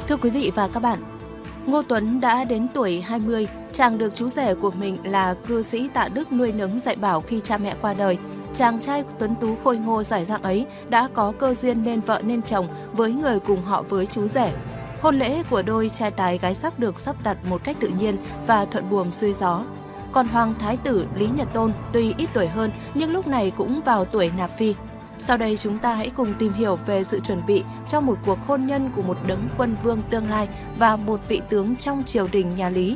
Thưa quý vị và các bạn, Ngô Tuấn đã đến tuổi 20, chàng được chú rể của mình là cư sĩ Tạ Đức nuôi nấng dạy bảo khi cha mẹ qua đời. Chàng trai tuấn tú khôi ngô giỏi giang ấy đã có cơ duyên nên vợ nên chồng với người cùng họ với chú rể. Hôn lễ của đôi trai tài gái sắc được sắp đặt một cách tự nhiên và thuận buồm xuôi gió. Còn Hoàng Thái tử Lý Nhật Tôn tuy ít tuổi hơn nhưng lúc này cũng vào tuổi nạp phi. Sau đây chúng ta hãy cùng tìm hiểu về sự chuẩn bị cho một cuộc hôn nhân của một đấng quân vương tương lai và một vị tướng trong triều đình nhà Lý.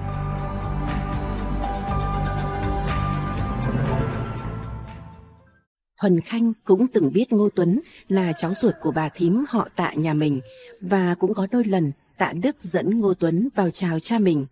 Thuần Khanh cũng từng biết Ngô Tuấn là cháu ruột của bà thím họ Tạ nhà mình, và cũng có đôi lần Tạ Đức dẫn Ngô Tuấn vào chào cha mình,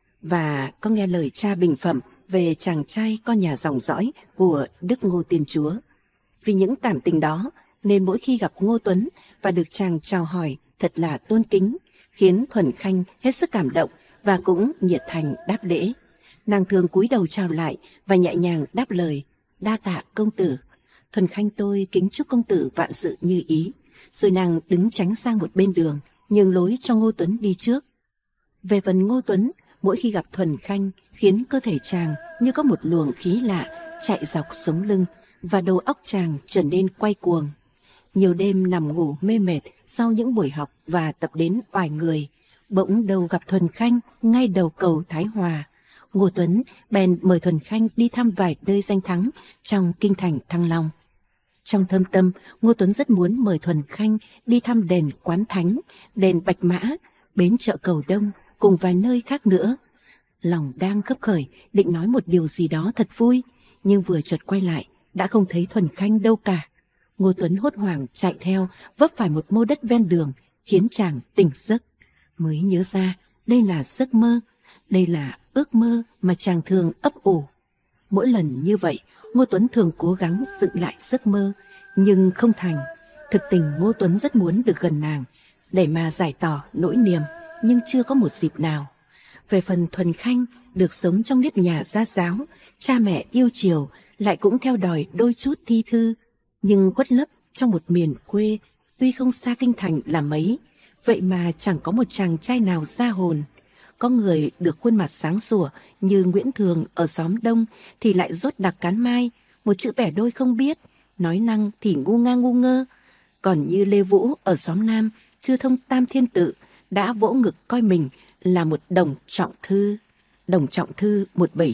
và có nghe lời cha bình phẩm về chàng trai con nhà dòng dõi của Đức Ngô Tiên Chúa. Vì những cảm tình đó nên mỗi khi gặp Ngô Tuấn và được chàng chào hỏi thật là tôn kính, khiến Thuần Khanh hết sức cảm động và cũng nhiệt thành đáp lễ. Nàng thường cúi đầu chào lại và nhẹ nhàng đáp lời: "Đa tạ công tử. Thuần Khanh tôi kính chúc công tử vạn sự như ý." Rồi nàng đứng tránh sang một bên đường, nhường lối cho Ngô Tuấn đi trước. Về phần Ngô Tuấn, mỗi khi gặp Thuần Khanh khiến cơ thể chàng như có một luồng khí lạ chạy dọc sống lưng, và đầu óc chàng trở nên quay cuồng. Nhiều đêm nằm ngủ mê mệt sau những buổi học và tập đến oải người, bỗng đầu gặp Thuần Khanh ngay đầu cầu Thái Hòa. Ngô Tuấn bèn mời Thuần Khanh đi thăm vài nơi danh thắng trong kinh thành Thăng Long. Trong thâm tâm, Ngô Tuấn rất muốn mời Thuần Khanh đi thăm đền Quán Thánh, đền Bạch Mã, bến chợ Cầu Đông cùng vài nơi khác nữa. Lòng đang khấp khởi định nói một điều gì đó thật vui, nhưng vừa chợt quay lại đã không thấy Thuần Khanh đâu cả. Ngô Tuấn hốt hoảng chạy theo, vấp phải một mô đất ven đường, khiến chàng tỉnh giấc. Mới nhớ ra đây là giấc mơ, đây là ước mơ mà chàng thường ấp ủ. Mỗi lần như vậy, Ngô Tuấn thường cố gắng dựng lại giấc mơ, nhưng không thành. Thực tình Ngô Tuấn rất muốn được gần nàng, để mà giải tỏ nỗi niềm, nhưng chưa có một dịp nào. Về phần Thuần Khanh, được sống trong nếp nhà gia giáo, cha mẹ yêu chiều, lại cũng theo đòi đôi chút thi thư, nhưng khuất lấp trong một miền quê tuy không xa kinh thành là mấy. Vậy mà chẳng có một chàng trai nào ra hồn. Có người được khuôn mặt sáng sủa như Nguyễn Thường ở xóm Đông thì lại rốt đặc cán mai, một chữ bẻ đôi không biết, nói năng thì ngu nga ngu ngơ. Còn như Lê Vũ ở xóm Nam chưa thông tam thiên tự đã vỗ ngực coi mình là một Đồng Trọng Thư. Đồng Trọng Thư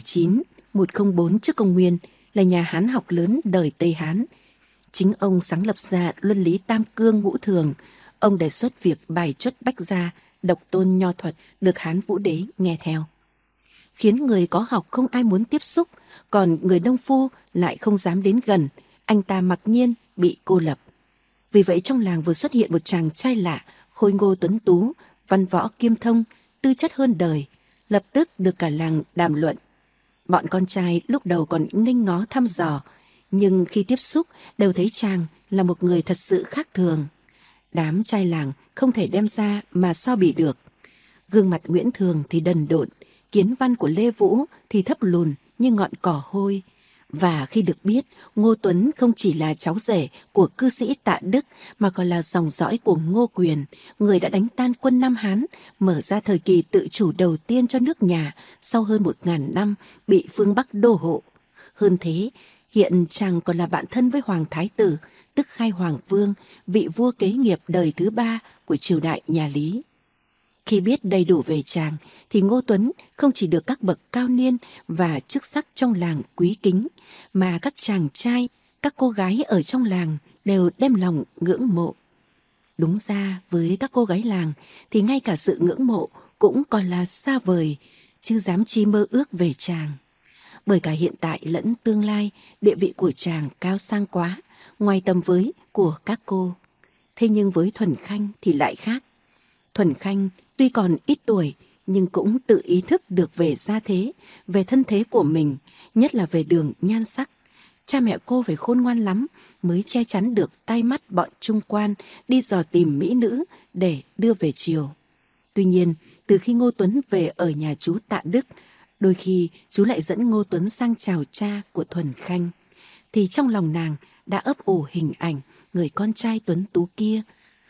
179-104 trước công nguyên là nhà Hán học lớn đời Tây Hán. Chính ông sáng lập ra luân lý tam cương ngũ thường. Ông đề xuất việc bài chốt bách gia, độc tôn nho thuật được Hán Vũ Đế nghe theo, khiến người có học không ai muốn tiếp xúc, còn người nông phu lại không dám đến gần. Anh ta mặc nhiên bị cô lập. Vì vậy trong làng vừa xuất hiện một chàng trai lạ, khôi ngô tuấn tú, văn võ kiêm thông, tư chất hơn đời, lập tức được cả làng đàm luận. Bọn con trai lúc đầu còn nghênh ngó thăm dò, nhưng khi tiếp xúc đều thấy chàng là một người thật sự khác thường. Đám trai làng không thể đem ra mà so bì được. Gương mặt Nguyễn Thường thì đần độn, kiến văn của Lê Vũ thì thấp lùn như ngọn cỏ hôi. Và khi được biết Ngô Tuấn không chỉ là cháu rể của cư sĩ Tạ Đức mà còn là dòng dõi của Ngô Quyền, người đã đánh tan quân Nam Hán, mở ra thời kỳ tự chủ đầu tiên cho nước nhà sau hơn 1000 năm bị phương Bắc đô hộ. Hơn thế, hiện chàng còn là bạn thân với Hoàng Thái Tử, tức Khai Hoàng Vương, vị vua kế nghiệp đời thứ 3 của triều đại nhà Lý. Khi biết đầy đủ về chàng thì Ngô Tuấn không chỉ được các bậc cao niên và chức sắc trong làng quý kính, mà các chàng trai, các cô gái ở trong làng đều đem lòng ngưỡng mộ. Đúng ra với các cô gái làng thì ngay cả sự ngưỡng mộ cũng còn là xa vời, chứ dám chi mơ ước về chàng. Bởi cả hiện tại lẫn tương lai, địa vị của chàng cao sang quá, ngoài tầm với của các cô. Thế nhưng với Thuần Khanh thì lại khác. Thuần Khanh tuy còn ít tuổi nhưng cũng tự ý thức được về gia thế, về thân thế của mình, nhất là về đường nhan sắc. Cha mẹ cô phải khôn ngoan lắm mới che chắn được tai mắt bọn trung quan đi dò tìm mỹ nữ để đưa về triều. Tuy nhiên, từ khi Ngô Tuấn về ở nhà chú Tạ Đức, đôi khi chú lại dẫn Ngô Tuấn sang chào cha của Thuần Khanh, thì trong lòng nàng đã ấp ủ hình ảnh người con trai tuấn tú kia.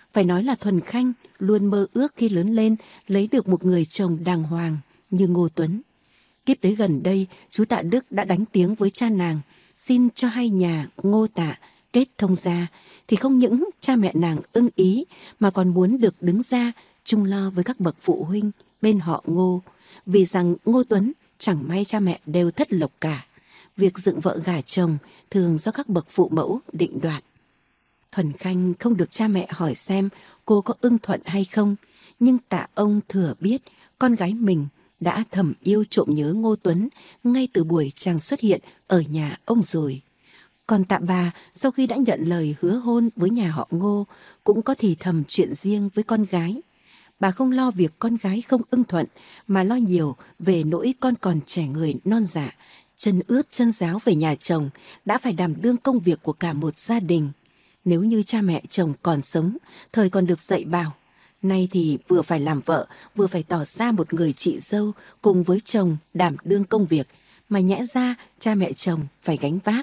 Phải nói là Thuần Khanh luôn mơ ước khi lớn lên lấy được một người chồng đàng hoàng như Ngô Tuấn. Kiếp tới gần đây, chú Tạ Đức đã đánh tiếng với cha nàng, xin cho hai nhà Ngô Tạ kết thông gia, thì không những cha mẹ nàng ưng ý mà còn muốn được đứng ra chung lo với các bậc phụ huynh bên họ Ngô, vì rằng Ngô Tuấn chẳng may cha mẹ đều thất lộc cả. Việc dựng vợ gả chồng thường do các bậc phụ mẫu định đoạt. Thuần Khanh không được cha mẹ hỏi xem cô có ưng thuận hay không, nhưng Tạ ông thừa biết con gái mình đã thầm yêu trộm nhớ Ngô Tuấn ngay từ buổi chàng xuất hiện ở nhà ông rồi. Còn Tạ bà sau khi đã nhận lời hứa hôn với nhà họ Ngô cũng có thì thầm chuyện riêng với con gái. Bà không lo việc con gái không ưng thuận mà lo nhiều về nỗi con còn trẻ người non dạ, chân ướt chân ráo về nhà chồng, đã phải đảm đương công việc của cả một gia đình. Nếu như cha mẹ chồng còn sống, thời còn được dạy bảo, nay thì vừa phải làm vợ, vừa phải tỏ ra một người chị dâu cùng với chồng đảm đương công việc, mà nhẽ ra cha mẹ chồng phải gánh vác.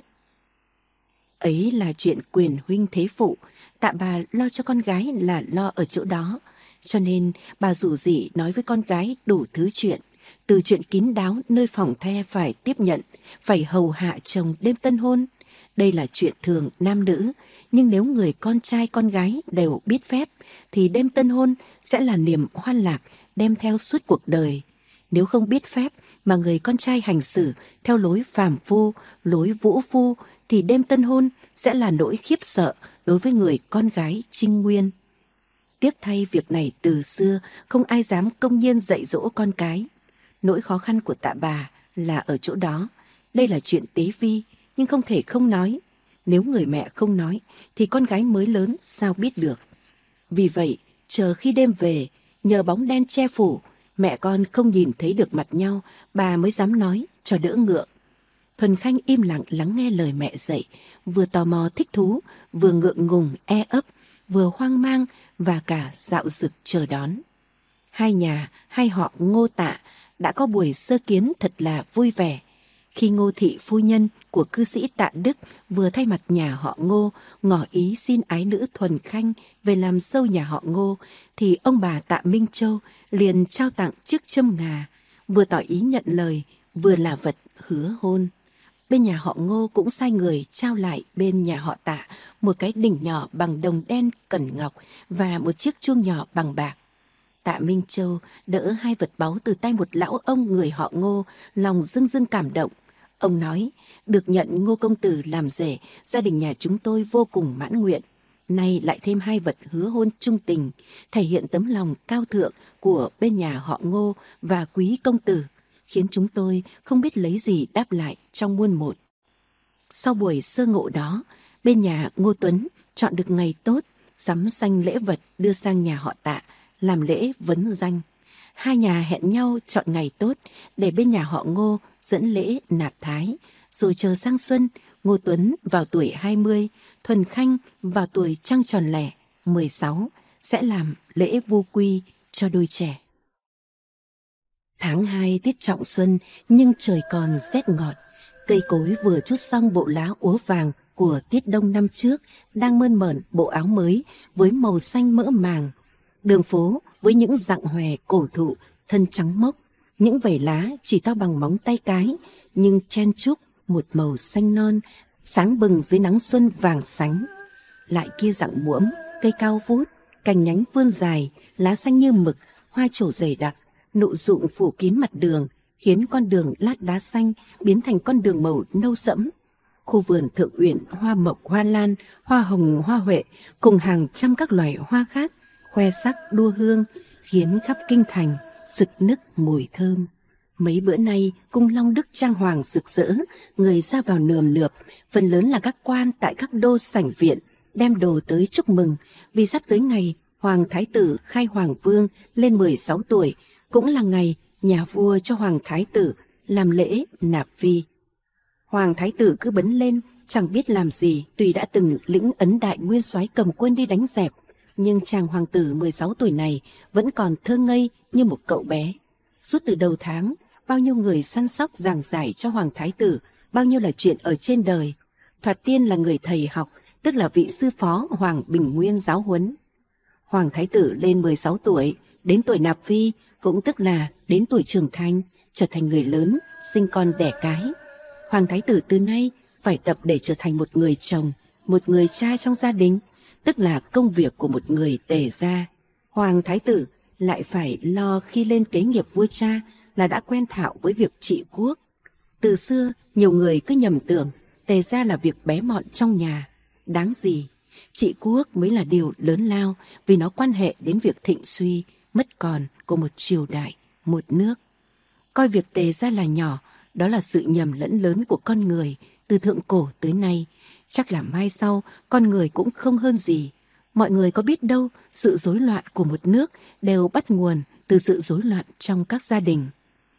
Ấy là chuyện quyền huynh thế phụ, Tạ bà lo cho con gái là lo ở chỗ đó. Cho nên bà rủ rỉ nói với con gái đủ thứ chuyện, từ chuyện kín đáo nơi phòng the phải tiếp nhận, phải hầu hạ chồng đêm tân hôn. Đây là chuyện thường nam nữ, nhưng nếu người con trai con gái đều biết phép, thì đêm tân hôn sẽ là niềm hoan lạc đem theo suốt cuộc đời. Nếu không biết phép mà người con trai hành xử theo lối phàm phu, lối vũ phu, thì đêm tân hôn sẽ là nỗi khiếp sợ đối với người con gái trinh nguyên. Tiếc thay việc này từ xưa không ai dám công nhiên dạy dỗ con cái. Nỗi khó khăn của Tạ bà là ở chỗ đó. Đây là chuyện tế vi, nhưng không thể không nói. Nếu người mẹ không nói, thì con gái mới lớn sao biết được. Vì vậy, chờ khi đêm về, nhờ bóng đen che phủ, mẹ con không nhìn thấy được mặt nhau, bà mới dám nói cho đỡ ngượng. Thuần Khanh im lặng lắng nghe lời mẹ dạy, vừa tò mò thích thú, vừa ngượng ngùng e ấp, vừa hoang mang và cả dạo dực chờ đón. Hai nhà, hai họ Ngô Tạ đã có buổi sơ kiến thật là vui vẻ. Khi Ngô thị phu nhân của cư sĩ Tạ Đức vừa thay mặt nhà họ Ngô ngỏ ý xin ái nữ Thuần Khanh về làm dâu nhà họ Ngô, thì ông bà Tạ Minh Châu liền trao tặng chiếc châm ngà, vừa tỏ ý nhận lời, vừa là vật hứa hôn. Bên nhà họ Ngô cũng sai người trao lại bên nhà họ Tạ một cái đỉnh nhỏ bằng đồng đen cẩn ngọc và một chiếc chuông nhỏ bằng bạc. Tạ Minh Châu đỡ hai vật báu từ tay một lão ông người họ Ngô, lòng dưng dưng cảm động. Ông nói, được nhận Ngô công tử làm rể, gia đình nhà chúng tôi vô cùng mãn nguyện. Nay lại thêm hai vật hứa hôn trung tình, thể hiện tấm lòng cao thượng của bên nhà họ Ngô và quý công tử, khiến chúng tôi không biết lấy gì đáp lại trong muôn một. Sau buổi sơ ngộ đó, bên nhà Ngô Tuấn chọn được ngày tốt, sắm sanh lễ vật đưa sang nhà họ Tạ làm lễ vấn danh. Hai nhà hẹn nhau chọn ngày tốt để bên nhà họ Ngô dẫn lễ nạp thái, rồi chờ sang xuân, Ngô Tuấn vào tuổi 20, Thuần Khanh vào tuổi trăng tròn lẻ 16 sẽ làm lễ vu quy cho đôi trẻ. Tháng 2 tiết trọng xuân, nhưng trời còn rét ngọt. Cây cối vừa trút xong bộ lá úa vàng của tiết đông năm trước, đang mơn mởn bộ áo mới với màu xanh mỡ màng. Đường phố với những rặng hòe cổ thụ, thân trắng mốc, những vảy lá chỉ to bằng móng tay cái, nhưng chen chúc một màu xanh non, sáng bừng dưới nắng xuân vàng sánh. Lại kia rặng muỗm, cây cao vút, cành nhánh vươn dài, lá xanh như mực, hoa trổ dày đặc, nụ rụng phủ kín mặt đường, khiến con đường lát đá xanh biến thành con đường màu nâu sẫm. Khu vườn thượng uyển hoa mộc, hoa lan, hoa hồng, hoa huệ cùng hàng trăm các loài hoa khác khoe sắc đua hương, khiến khắp kinh thành sực nức mùi thơm. Mấy bữa nay cung Long Đức trang hoàng rực rỡ, người ra vào nườm nượp, phần lớn là các quan tại các đô sảnh viện đem đồ tới chúc mừng, vì sắp tới ngày Hoàng Thái tử khai Hoàng Vương lên 16 tuổi, cũng là ngày nhà vua cho Hoàng Thái tử làm lễ nạp vi. Hoàng Thái tử cứ bấn lên, chẳng biết làm gì, tuy đã từng lĩnh ấn đại nguyên soái cầm quân đi đánh dẹp, nhưng chàng hoàng tử 16 tuổi này vẫn còn thơ ngây như một cậu bé. Suốt từ đầu tháng, bao nhiêu người săn sóc giảng giải cho Hoàng Thái tử bao nhiêu là chuyện ở trên đời. Thoạt tiên là người thầy học, tức là vị sư phó Hoàng Bình Nguyên giáo huấn. Hoàng thái tử lên 16 tuổi, đến tuổi nạp phi, cũng tức là đến tuổi trưởng thành, trở thành người lớn, sinh con đẻ cái. Hoàng thái tử từ nay phải tập để trở thành một người chồng, một người cha trong gia đình, tức là công việc của một người tề gia. Hoàng thái tử lại phải lo khi lên kế nghiệp vua cha là đã quen thạo với việc trị quốc. Từ xưa, nhiều người cứ nhầm tưởng tề gia là việc bé mọn trong nhà. Đáng gì, trị quốc mới là điều lớn lao, vì nó quan hệ đến việc thịnh suy, mất còn của một triều đại, một nước. Coi việc tề gia là nhỏ, đó là sự nhầm lẫn lớn của con người từ thượng cổ tới nay. Chắc là mai sau con người cũng không hơn gì. Mọi người có biết đâu, sự rối loạn của một nước đều bắt nguồn từ sự rối loạn trong các gia đình.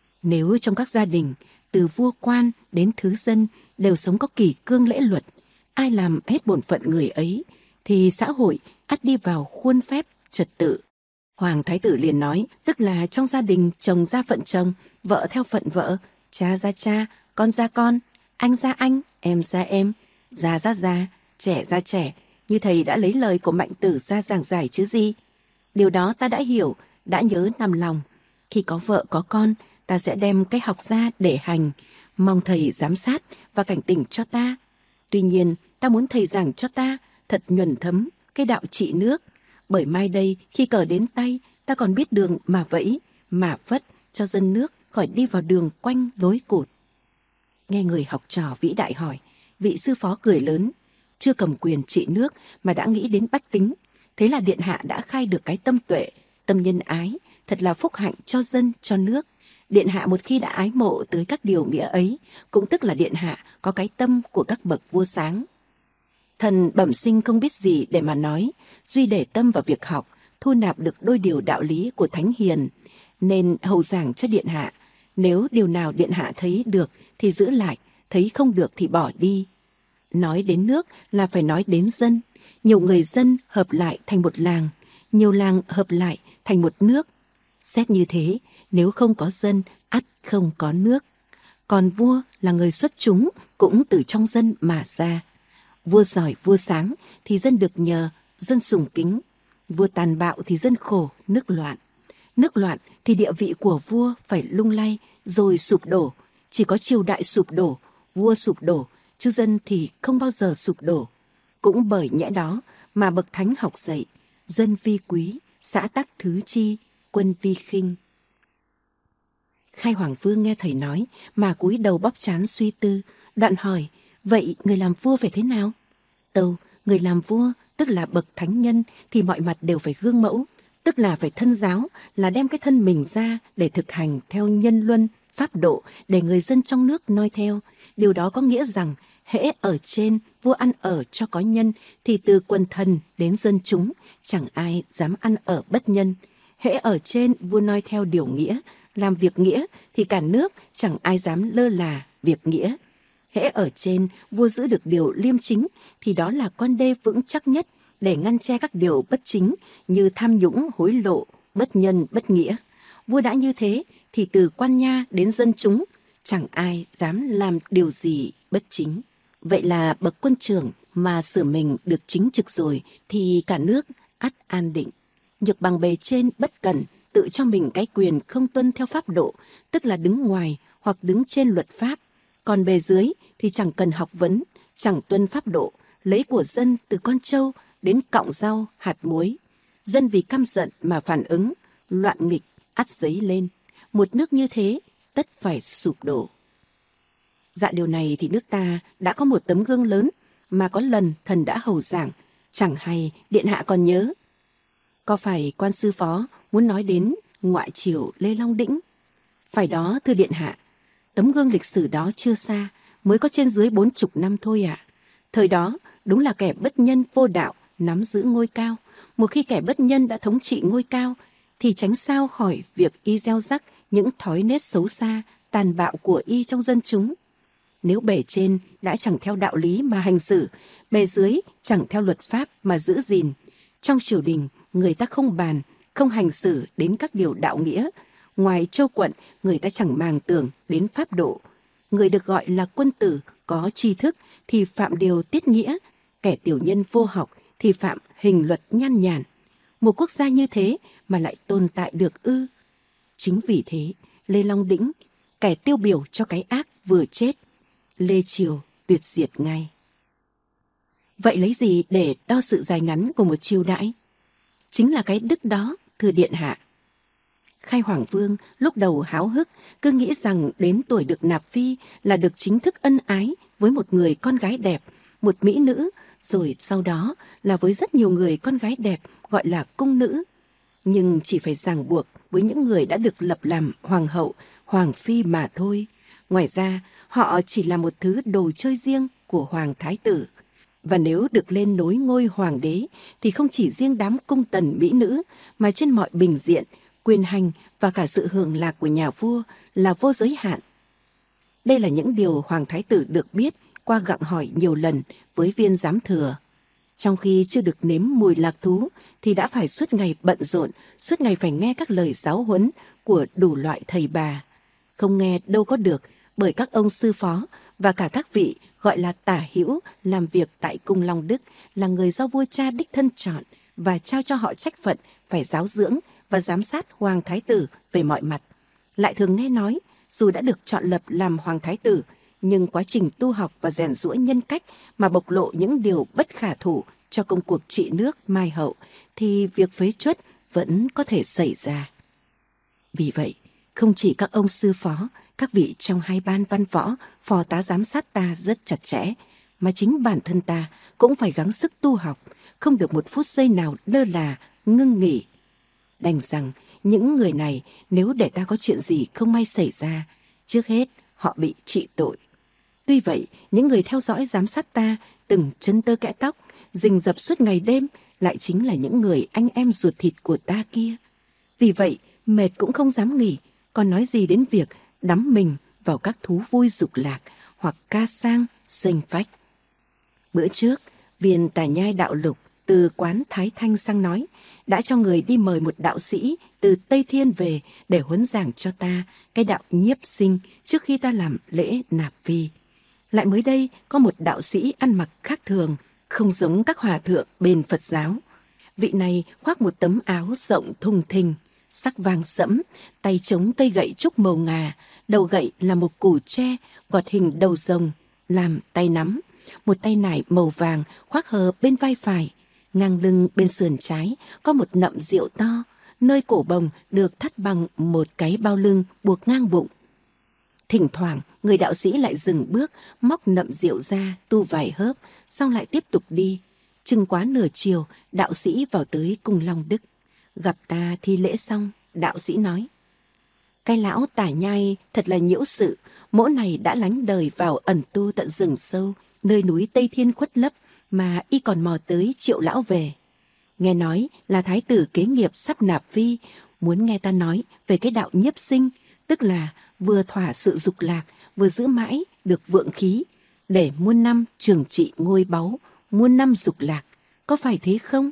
Nếu trong các gia đình, từ vua quan đến thứ dân đều sống có kỷ cương lễ luật, ai làm hết bổn phận người ấy, thì xã hội ắt đi vào khuôn phép trật tự. Hoàng thái tử liền nói, tức là trong gia đình chồng ra phận chồng, vợ theo phận vợ, cha ra cha, con ra con, anh ra anh, em ra em, già ra già, trẻ ra trẻ, như thầy đã lấy lời của Mạnh Tử ra giảng giải chứ gì. Điều đó ta đã hiểu, đã nhớ nằm lòng. Khi có vợ có con, ta sẽ đem cái học ra để hành, mong thầy giám sát và cảnh tỉnh cho ta. Tuy nhiên, ta muốn thầy giảng cho ta thật nhuần thấm cái đạo trị nước, bởi mai đây khi cờ đến tay, ta còn biết đường mà vẫy, mà phất cho dân nước khỏi đi vào đường quanh lối cụt. Nghe người học trò vĩ đại hỏi, vị sư phó cười lớn, chưa cầm quyền trị nước mà đã nghĩ đến bách tính. Thế là điện hạ đã khai được cái tâm tuệ, tâm nhân ái, thật là phúc hạnh cho dân, cho nước. Điện hạ một khi đã ái mộ tới các điều nghĩa ấy, cũng tức là điện hạ có cái tâm của các bậc vua sáng. Thần bẩm sinh không biết gì để mà nói, duy để tâm vào việc học, thu nạp được đôi điều đạo lý của thánh hiền, nên hầu giảng cho điện hạ. Nếu điều nào điện hạ thấy được thì giữ lại, thấy không được thì bỏ đi. Nói đến nước là phải nói đến dân. Nhiều người dân hợp lại thành một làng, nhiều làng hợp lại thành một nước. Xét như thế, nếu không có dân, ắt không có nước. Còn vua là người xuất chúng, cũng từ trong dân mà ra. Vua giỏi, vua sáng thì dân được nhờ, dân sùng kính. Vua tàn bạo thì dân khổ, nước loạn. Nước loạn thì địa vị của vua phải lung lay rồi sụp đổ. Chỉ có triều đại sụp đổ, vua sụp đổ, chứ dân thì không bao giờ sụp đổ. Cũng bởi nhẽ đó mà bậc thánh học dạy, dân vi quý, xã tắc thứ chi, quân vi khinh. Khai Hoàng Vương nghe thầy nói mà cúi đầu bóp trán suy tư, đoạn hỏi, vậy người làm vua phải thế nào? Tâu, người làm vua tức là bậc thánh nhân thì mọi mặt đều phải gương mẫu, tức là phải thân giáo, là đem cái thân mình ra để thực hành theo nhân luân, pháp độ để người dân trong nước noi theo. Điều đó có nghĩa rằng hễ ở trên vua ăn ở cho có nhân thì từ quần thần đến dân chúng chẳng ai dám ăn ở bất nhân. Hễ ở trên vua noi theo điều nghĩa, làm việc nghĩa thì cả nước chẳng ai dám lơ là việc nghĩa. Hễ ở trên vua giữ được điều liêm chính thì đó là con đê vững chắc nhất để ngăn che các điều bất chính như tham nhũng, hối lộ, bất nhân, bất nghĩa. Vua đã như thế thì từ quan nha đến dân chúng chẳng ai dám làm điều gì bất chính. Vậy là bậc quân trưởng mà sửa mình được chính trực rồi thì cả nước ắt an định. Nhược bằng bề trên bất cẩn, tự cho mình cái quyền không tuân theo pháp độ, tức là đứng ngoài hoặc đứng trên luật pháp. Còn bề dưới thì chẳng cần học vấn, chẳng tuân pháp độ, lấy của dân từ con trâu đến cọng rau, hạt muối. Dân vì căm giận mà phản ứng, loạn nghịch ắt dấy lên. Một nước như thế tất phải sụp đổ. Dạ điều này thì nước ta đã có một tấm gương lớn mà có lần thần đã hầu giảng, chẳng hay điện hạ còn nhớ. Có phải quan sư phó muốn nói đến ngoại triều Lê Long Đĩnh? Phải đó thưa điện hạ, tấm gương lịch sử đó chưa xa, mới có trên dưới 40 năm thôi ạ. Thời đó đúng là kẻ bất nhân vô đạo nắm giữ ngôi cao. Một khi kẻ bất nhân đã thống trị ngôi cao thì tránh sao khỏi việc y gieo rắc những thói nết xấu xa, tàn bạo của y trong dân chúng. Nếu bề trên đã chẳng theo đạo lý mà hành xử, bề dưới chẳng theo luật pháp mà giữ gìn, trong triều đình người ta không bàn, không hành xử đến các điều đạo nghĩa. Ngoài châu quận, người ta chẳng màng tưởng đến pháp độ. Người được gọi là quân tử có tri thức thì phạm điều tiết nghĩa, kẻ tiểu nhân vô học thì phạm hình luật nhan nhản. Một quốc gia như thế mà lại tồn tại được ư? Chính vì thế, Lê Long Đĩnh, kẻ tiêu biểu cho cái ác vừa chết, Lê Triều tuyệt diệt ngay. Vậy lấy gì để đo sự dài ngắn của một triều đại? Chính là cái đức đó, thưa điện hạ. Khai Hoàng Vương lúc đầu háo hức, cứ nghĩ rằng đến tuổi được nạp phi là được chính thức ân ái với một người con gái đẹp, một mỹ nữ, rồi sau đó là với rất nhiều người con gái đẹp gọi là cung nữ. Nhưng chỉ phải ràng buộc với những người đã được lập làm hoàng hậu, hoàng phi mà thôi. Ngoài ra, họ chỉ là một thứ đồ chơi riêng của hoàng thái tử. Và nếu được lên nối ngôi hoàng đế thì không chỉ riêng đám cung tần mỹ nữ mà trên mọi bình diện, quyền hành và cả sự hưởng lạc của nhà vua là vô giới hạn. Đây là những điều hoàng thái tử được biết qua gặng hỏi nhiều lần với viên giám thừa. Trong khi chưa được nếm mùi lạc thú thì đã phải suốt ngày bận rộn, suốt ngày phải nghe các lời giáo huấn của đủ loại thầy bà. Không nghe đâu có được, bởi các ông sư phó và cả các vị gọi là tả hữu làm việc tại cung Long Đức là người do vua cha đích thân chọn và trao cho họ trách phận phải giáo dưỡng và giám sát hoàng thái tử về mọi mặt. Lại thường nghe nói, dù đã được chọn lập làm hoàng thái tử, nhưng quá trình tu học và rèn giũa nhân cách mà bộc lộ những điều bất khả thủ cho công cuộc trị nước mai hậu, thì việc phế truất vẫn có thể xảy ra. Vì vậy, không chỉ các ông sư phó, các vị trong hai ban văn võ, phò tá giám sát ta rất chặt chẽ, mà chính bản thân ta cũng phải gắng sức tu học, không được một phút giây nào lơ là, ngưng nghỉ. Đành rằng những người này nếu để ta có chuyện gì không may xảy ra, trước hết họ bị trị tội. Tuy vậy, những người theo dõi giám sát ta từng chân tơ kẽ tóc, rình rập suốt ngày đêm lại chính là những người anh em ruột thịt của ta kia. Vì vậy, mệt cũng không dám nghỉ, còn nói gì đến việc đắm mình vào các thú vui dục lạc hoặc ca sang, xênh phách. Bữa trước, viên Tà Nhai Đạo Lục từ quán Thái Thanh sang nói đã cho người đi mời một đạo sĩ từ Tây Thiên về để huấn giảng cho ta cái đạo nhiếp sinh trước khi ta làm lễ nạp vi. Lại mới đây có một đạo sĩ ăn mặc khác thường, không giống các hòa thượng bên Phật giáo. Vị này khoác một tấm áo rộng thùng thình, sắc vàng sẫm, tay chống cây gậy trúc màu ngà, đầu gậy là một củ tre gọt hình đầu rồng làm tay nắm, một tay nải màu vàng khoác hờ bên vai phải, ngang lưng bên sườn trái có một nậm rượu to, nơi cổ bồng được thắt bằng một cái bao lưng buộc ngang bụng. Thỉnh thoảng người đạo sĩ lại dừng bước, móc nậm rượu ra tu vài hớp, xong lại tiếp tục đi. Chừng quá nửa chiều, đạo sĩ vào tới cung Long Đức. Gặp ta thi lễ xong, đạo sĩ nói: cái lão Tả Nhai thật là nhiễu sự, mỗ này đã lánh đời vào ẩn tu tận rừng sâu, nơi núi Tây Thiên khuất lấp, mà y còn mò tới triệu lão về. Nghe nói là thái tử kế nghiệp sắp nạp phi, muốn nghe ta nói về cái đạo nhiếp sinh, tức là vừa thỏa sự dục lạc, vừa giữ mãi được vượng khí, để muôn năm trường trị ngôi báu, muôn năm dục lạc, có phải thế không?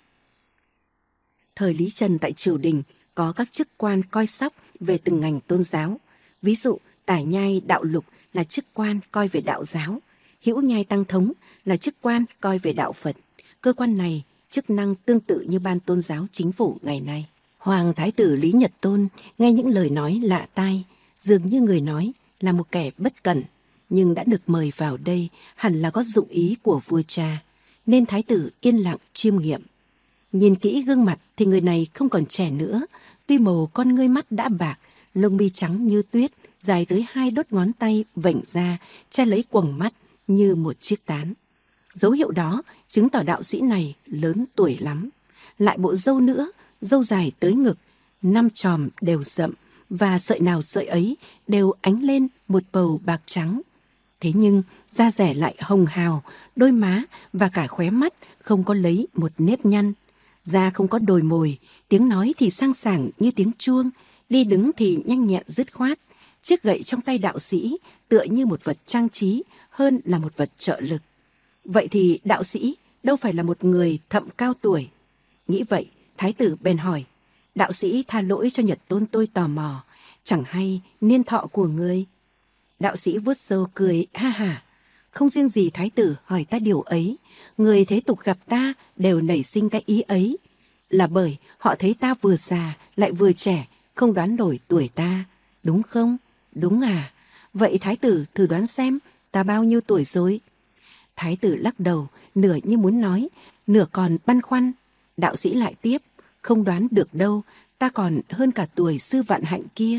Thời Lý Trần tại triều đình có các chức quan coi sóc về từng ngành tôn giáo. Ví dụ Tả Nhai Đạo Lục là chức quan coi về đạo giáo, Hữu Nhai Tăng Thống là chức quan coi về đạo Phật. Cơ quan này chức năng tương tự như ban tôn giáo chính phủ ngày nay. Hoàng thái tử Lý Nhật Tôn nghe những lời nói lạ tai, dường như người nói là một kẻ bất cẩn, nhưng đã được mời vào đây hẳn là có dụng ý của vua cha, nên thái tử yên lặng chiêm nghiệm. Nhìn kỹ gương mặt thì người này không còn trẻ nữa, tuy màu con ngươi mắt đã bạc, lông mi trắng như tuyết, dài tới 2 đốt ngón tay vểnh ra, che lấy quầng mắt như một chiếc tán. Dấu hiệu đó chứng tỏ đạo sĩ này lớn tuổi lắm. Lại bộ râu nữa, râu dài tới ngực, 5 chòm đều rậm, và sợi nào sợi ấy đều ánh lên một bầu bạc trắng. Thế nhưng da dẻ lại hồng hào, đôi má và cả khóe mắt không có lấy một nếp nhăn. Da không có đồi mồi, tiếng nói thì sang sảng như tiếng chuông, đi đứng thì nhanh nhẹn dứt khoát. Chiếc gậy trong tay đạo sĩ tựa như một vật trang trí hơn là một vật trợ lực. Vậy thì đạo sĩ đâu phải là một người thậm cao tuổi. Nghĩ vậy, thái tử bèn hỏi: đạo sĩ tha lỗi cho Nhật Tôn tôi tò mò, chẳng hay niên thọ của người? Đạo sĩ vuốt râu cười ha hả: không riêng gì thái tử hỏi ta điều ấy, người thế tục gặp ta đều nảy sinh cái ý ấy. là bởi họ thấy ta vừa già lại vừa trẻ, không đoán nổi tuổi ta, đúng không? Đúng à? Vậy thái tử thử đoán xem ta bao nhiêu tuổi rồi? Thái tử lắc đầu, nửa như muốn nói, nửa còn băn khoăn. Đạo sĩ lại tiếp, không đoán được đâu, ta còn hơn cả tuổi Sư Vạn Hạnh kia.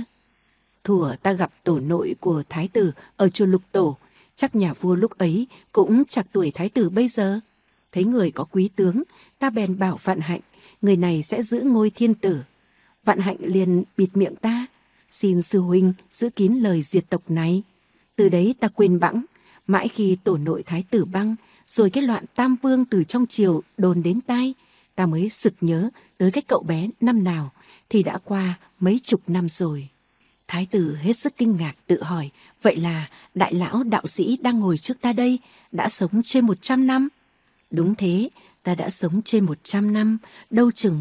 Thuở ta gặp tổ nội của thái tử ở chùa Lục Tổ, chắc nhà vua lúc ấy cũng chạc tuổi thái tử bây giờ. Thấy người có quý tướng, ta bèn bảo Vạn Hạnh, người này sẽ giữ ngôi thiên tử. Vạn Hạnh liền bịt miệng ta, xin sư huynh giữ kín lời diệt tộc này. Từ đấy ta quên bẵng, mãi khi tổ nội thái tử băng, rồi cái loạn Tam Vương từ trong triều đồn đến tai, ta mới sực nhớ tới cái cậu bé năm nào, thì đã qua mấy chục năm rồi. Thái tử hết sức kinh ngạc tự hỏi, vậy là đại lão đạo sĩ đang ngồi trước ta đây đã sống trên 100 năm? Đúng thế, ta đã sống trên 100 năm, đâu chừng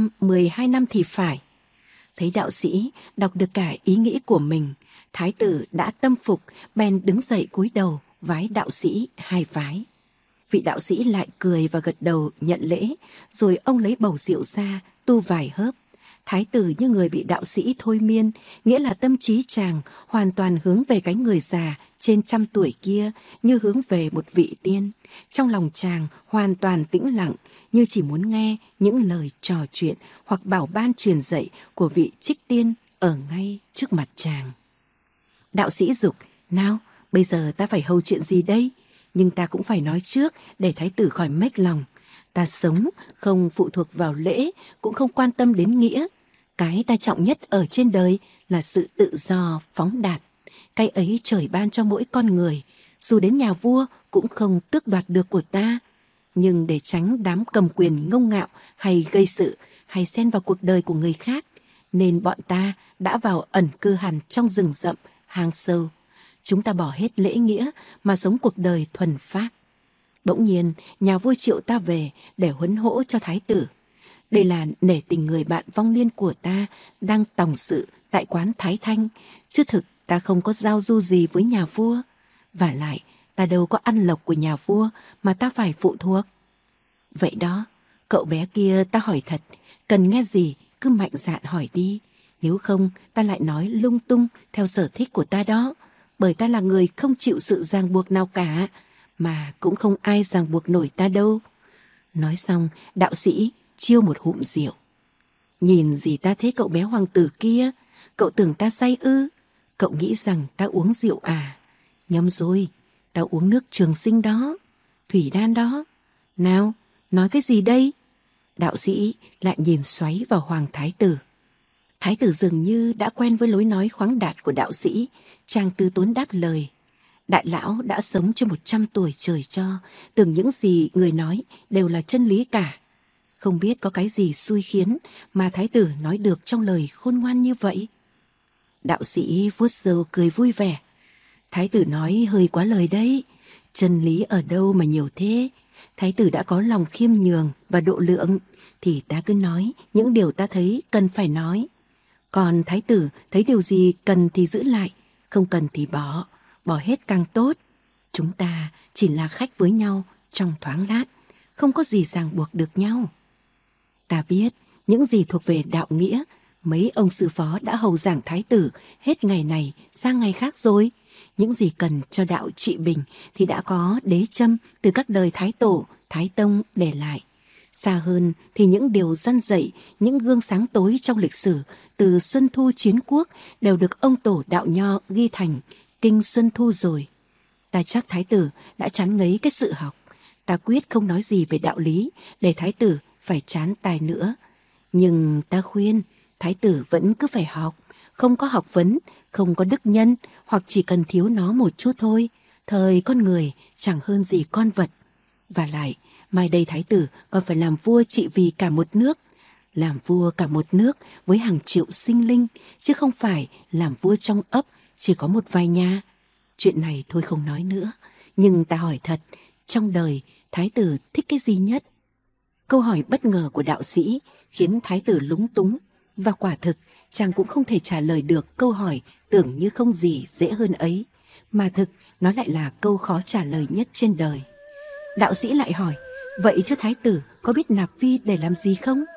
112 năm thì phải. Thấy đạo sĩ đọc được cả ý nghĩ của mình, thái tử đã tâm phục, bèn đứng dậy cúi đầu vái đạo sĩ 2 vái. Vị đạo sĩ lại cười và gật đầu nhận lễ, rồi ông lấy bầu rượu ra tu vài hớp. Thái tử như người bị đạo sĩ thôi miên, nghĩa là tâm trí chàng hoàn toàn hướng về cái người già trên 100 tuổi kia, như hướng về một vị tiên. Trong lòng chàng hoàn toàn tĩnh lặng, như chỉ muốn nghe những lời trò chuyện hoặc bảo ban truyền dạy của vị trích tiên ở ngay trước mặt chàng. Đạo sĩ dục, nào, bây giờ ta phải hầu chuyện gì đây? Nhưng ta cũng phải nói trước để thái tử khỏi mếch lòng. Ta sống không phụ thuộc vào lễ, cũng không quan tâm đến nghĩa. Cái ta trọng nhất ở trên đời là sự tự do phóng đạt. Cái ấy trời ban cho mỗi con người, dù đến nhà vua cũng không tước đoạt được của ta. Nhưng để tránh đám cầm quyền ngông ngạo hay gây sự hay xen vào cuộc đời của người khác, nên bọn ta đã vào ẩn cư hẳn trong rừng rậm, hang sâu. Chúng ta bỏ hết lễ nghĩa mà sống cuộc đời thuần phác. Bỗng nhiên nhà vua triệu ta về để huấn hỗ cho thái tử. Đây là nể tình người bạn vong niên của ta đang tòng sự tại quán Thái Thanh, chứ thực ta không có giao du gì với nhà vua. Vả lại ta đâu có ăn lộc của nhà vua mà ta phải phụ thuộc. Vậy đó, cậu bé kia ta hỏi thật, cần nghe gì cứ mạnh dạn hỏi đi. Nếu không ta lại nói lung tung theo sở thích của ta đó. Bởi ta là người không chịu sự ràng buộc nào cả, mà cũng không ai ràng buộc nổi ta đâu. Nói xong, đạo sĩ chiêu một hụm rượu. Nhìn gì ta thế cậu bé hoàng tử kia? Cậu tưởng ta say ư? Cậu nghĩ rằng ta uống rượu à? Nhầm rồi, ta uống nước trường sinh đó, thủy đan đó. Nào, nói cái gì đây? Đạo sĩ lại nhìn xoáy vào hoàng thái tử. Thái tử dường như đã quen với lối nói khoáng đạt của đạo sĩ, chàng từ tốn đáp lời. Đại lão đã sống cho 100 tuổi trời cho, tưởng những gì người nói đều là chân lý cả. Không biết có cái gì xui khiến mà thái tử nói được trong lời khôn ngoan như vậy. Đạo sĩ vuốt râu cười vui vẻ. Thái tử nói hơi quá lời đấy, chân lý ở đâu mà nhiều thế. Thái tử đã có lòng khiêm nhường và độ lượng, thì ta cứ nói những điều ta thấy cần phải nói. Còn thái tử thấy điều gì cần thì giữ lại, không cần thì bỏ hết càng tốt. Chúng ta chỉ là khách với nhau trong thoáng lát, không có gì ràng buộc được nhau. Ta biết những gì thuộc về đạo nghĩa, mấy ông sư phó đã hầu giảng thái tử hết ngày này sang ngày khác rồi. Những gì cần cho đạo trị bình thì đã có đế châm từ các đời thái tổ, thái tông để lại. Xa hơn thì những điều răn dạy, những gương sáng tối trong lịch sử từ Xuân Thu Chiến Quốc đều được ông tổ đạo nho ghi thành Kinh Xuân Thu rồi. Ta chắc thái tử đã chán ngấy cái sự học. Ta quyết không nói gì về đạo lý để thái tử phải chán tài nữa. Nhưng ta khuyên thái tử vẫn cứ phải học. Không có học vấn, không có đức nhân, hoặc chỉ cần thiếu nó một chút thôi. Thời con người chẳng hơn gì con vật. Và lại, mai đây thái tử còn phải làm vua trị vì cả một nước. Làm vua cả một nước với hàng triệu sinh linh, chứ không phải làm vua trong ấp chỉ có một vài nhà. Chuyện này thôi không nói nữa. Nhưng ta hỏi thật, trong đời thái tử thích cái gì nhất? Câu hỏi bất ngờ của đạo sĩ khiến thái tử lúng túng. Và quả thực chàng cũng không thể trả lời được câu hỏi tưởng như không gì dễ hơn ấy. Mà thực nó lại là câu khó trả lời nhất trên đời. Đạo sĩ lại hỏi, vậy chứ thái tử có biết nạp vi để làm gì không?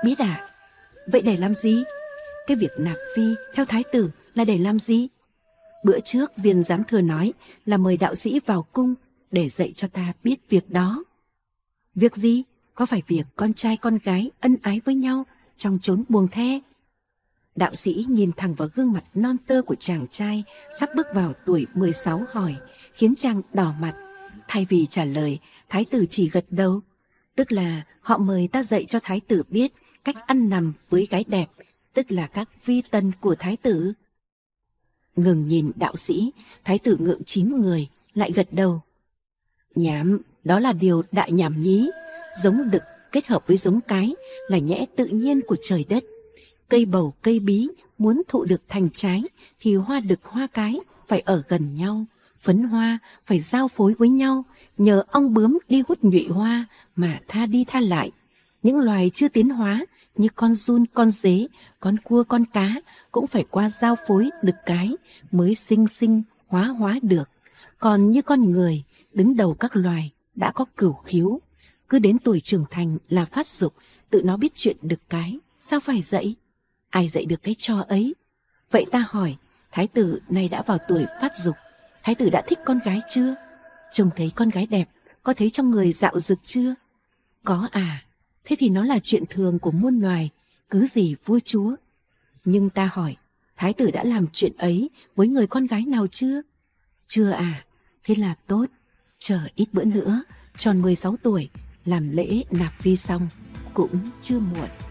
Biết à? Vậy để làm gì? Cái việc nạp phi theo thái tử là để làm gì? Bữa trước viên giám thừa nói là mời đạo sĩ vào cung để dạy cho ta biết việc đó. Việc gì? Có phải việc con trai con gái ân ái với nhau trong chốn buồng the? Đạo sĩ nhìn thẳng vào gương mặt non tơ của chàng trai sắp bước vào tuổi 16 hỏi, khiến chàng đỏ mặt. Thay vì trả lời, thái tử chỉ gật đầu. Tức là họ mời ta dạy cho thái tử biết cách ăn nằm với gái đẹp, tức là các phi tần của thái tử. Ngừng nhìn đạo sĩ, thái tử ngượng chín người, lại gật đầu. Nhảm, đó là điều đại nhảm nhí. Giống đực kết hợp với giống cái là nhẽ tự nhiên của trời đất. Cây bầu cây bí muốn thụ được thành trái thì hoa đực hoa cái phải ở gần nhau, phấn hoa phải giao phối với nhau, nhờ ong bướm đi hút nhụy hoa mà tha đi tha lại. Những loài chưa tiến hóa như con giun, con dế, con cua, con cá cũng phải qua giao phối đực cái mới sinh hóa được. Còn như con người, đứng đầu các loài đã có cửu khiếu, cứ đến tuổi trưởng thành là phát dục, tự nó biết chuyện đực cái, sao phải dạy? Ai dạy được cái trò ấy? Vậy ta hỏi, thái tử nay đã vào tuổi phát dục, thái tử đã thích con gái chưa? Trông thấy con gái đẹp, có thấy trong người dạo dực chưa? Có à? Thế thì nó là chuyện thường của muôn loài, cứ gì vua chúa. Nhưng ta hỏi, thái tử đã làm chuyện ấy với người con gái nào chưa? Chưa à? Thế là tốt. Chờ ít bữa nữa, tròn 16 tuổi, làm lễ nạp vi xong, cũng chưa muộn.